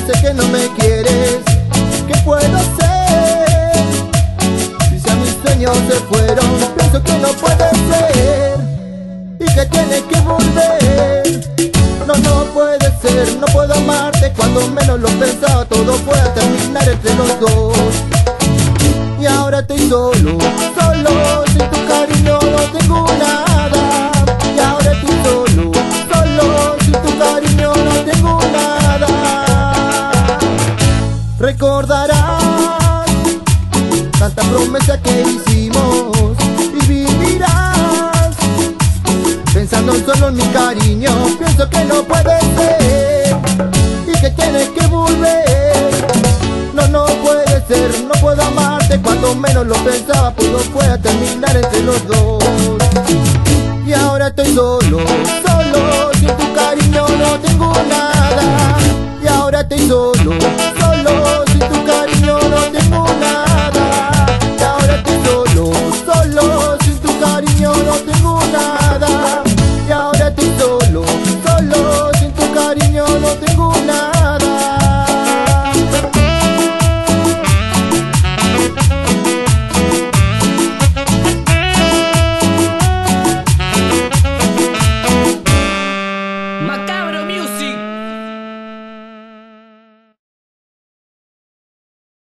sé que no me quieres. ¿Qué puedo hacer? Si ya mis sueños se fueron, pienso que no puede ser y que tienes que volver. No, no puede ser, no puedo amarte cuando menos lo pensaba. Todo puede terminar entre los dos. Y ahora estoy solo, solo, sin tu cariño no tengo nada. Y ahora estoy solo, solo, sin tu cariño no tengo nada. Recordarás tanta promesa que hicimos y vivirás pensando solo en mi cariño. Pienso que no puede ser y que tienes que volver. No, no puede ser, no puedo amarte cuando menos lo pensaba. Todo puede terminar entre los dos. Y ahora estoy solo, solo, sin tu cariño no tengo nada. Y ahora estoy solo,